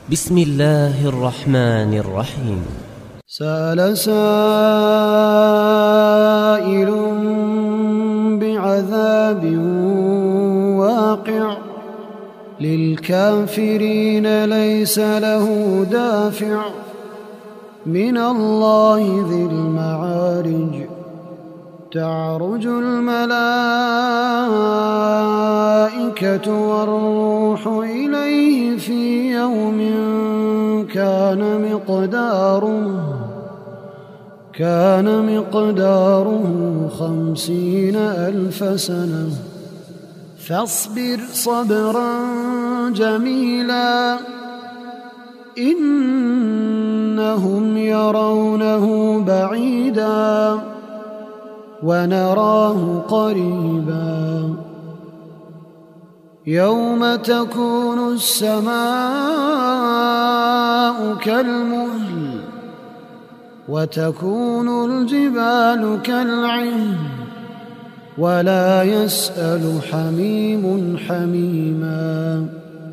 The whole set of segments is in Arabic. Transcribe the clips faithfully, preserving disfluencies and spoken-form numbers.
بسم الله الرحمن الرحيم. سأل سائل بعذاب واقع للكافرين ليس له دافع من الله ذي المعارج. تعرج الملائكة والروح إليه في يوم كان مقداره كان مقداره خمسين ألف سنة فاصبر صبرا جميلا إنهم يرونه بعيدا ونراه قريبا. يوم تكون السماء كالمهل وتكون الجبال كالعهن ولا يسأل حميم حميما.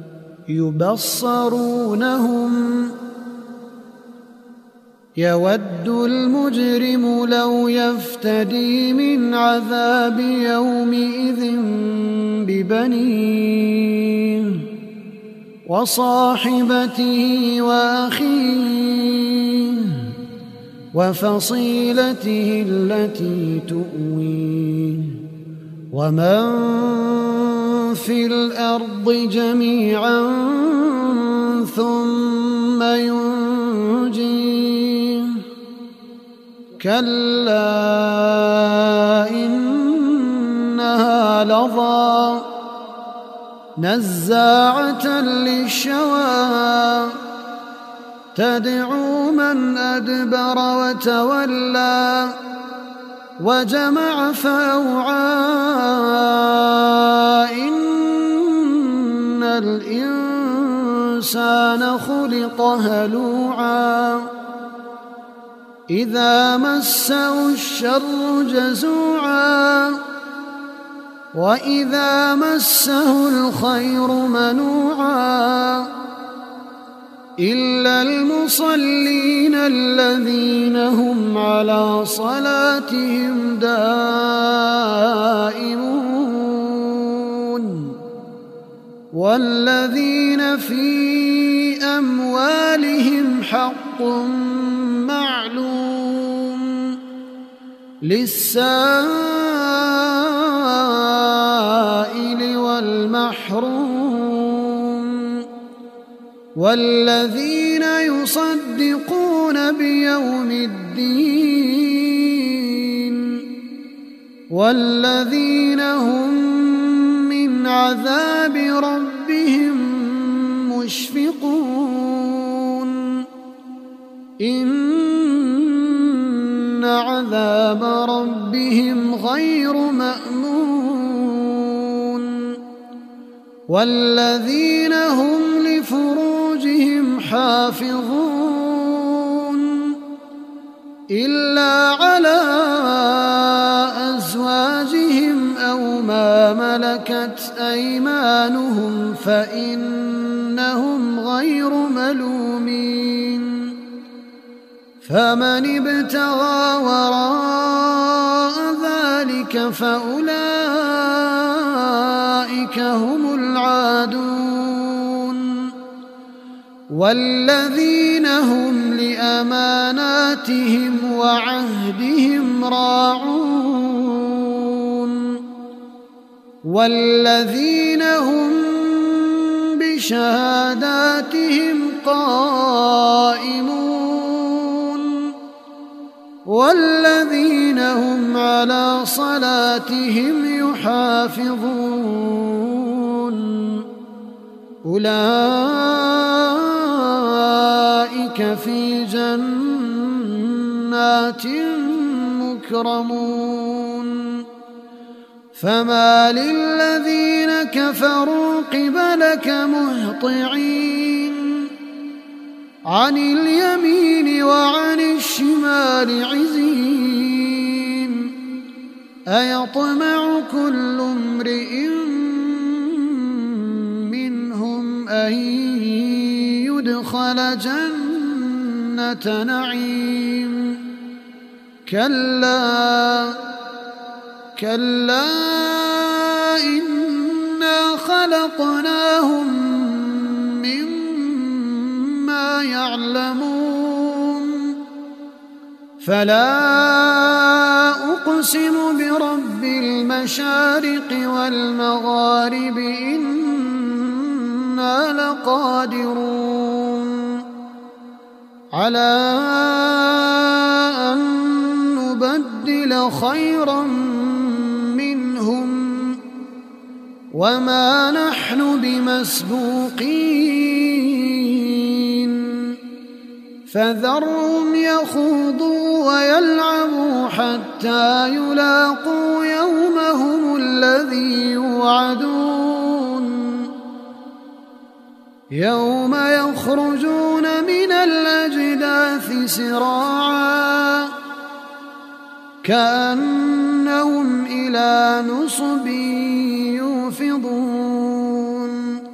يبصرونهم يود المجرم لو يفتدي من عذاب يومئذ ببنيه وصاحبته وأخيه وفصيلته التي تؤويه ومن في الأرض جميعا ثم ينجيه كلا إنها لظى نزاعة للشوى تدعو من أدبر وتولى وجمع فأوعى. إن الإنسان خلق هلوعا إذا مسه الشر جزوعا وإذا مسه الخير منوعا إلا المصلين الذين هم على صلاتهم دائمون والذين في أموالهم حق معلوم للسائل والمحروم والذين يصدقون بيوم الدين والذين هم من عذاب ربهم مشفقون. إن عذاب ربهم غير مأمون والذين هم لفروجهم حافظون إلا على أزواجهم أو ما ملكت أيمانهم فإنهم غير ملومين. فمن ابتغى وراء ذلك فأولئك هم العادون والذين هم لأماناتهم وعهدهم راعون والذين هم بشهاداتهم قائمون والذين هم على صلاتهم يحافظون أولئك في جنات مكرمون. فما للذين كفروا قبلك مهطعين عن اليمين وعن الشمال عزين أيطمع كل امرئ منهم أن ادخل جنة نعيم كلا كلا إنا خلقناهم مما يعلمون فلا أقسم برب المشارق والمغارب إنا لقادرون على أن نبدل خيرا منهم وما نحن بمسبوقين فذرهم يخوضوا ويلعبوا حتى يلاقوا يومهم الذي يوعدون يوم يخرجون من الأجداث سراعا كأنهم إلى نصب يوفضون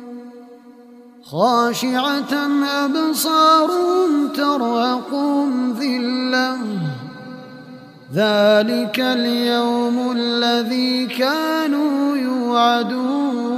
خاشعة أبصارهم ترهقهم ذلة ذلك اليوم الذي كانوا يوعدون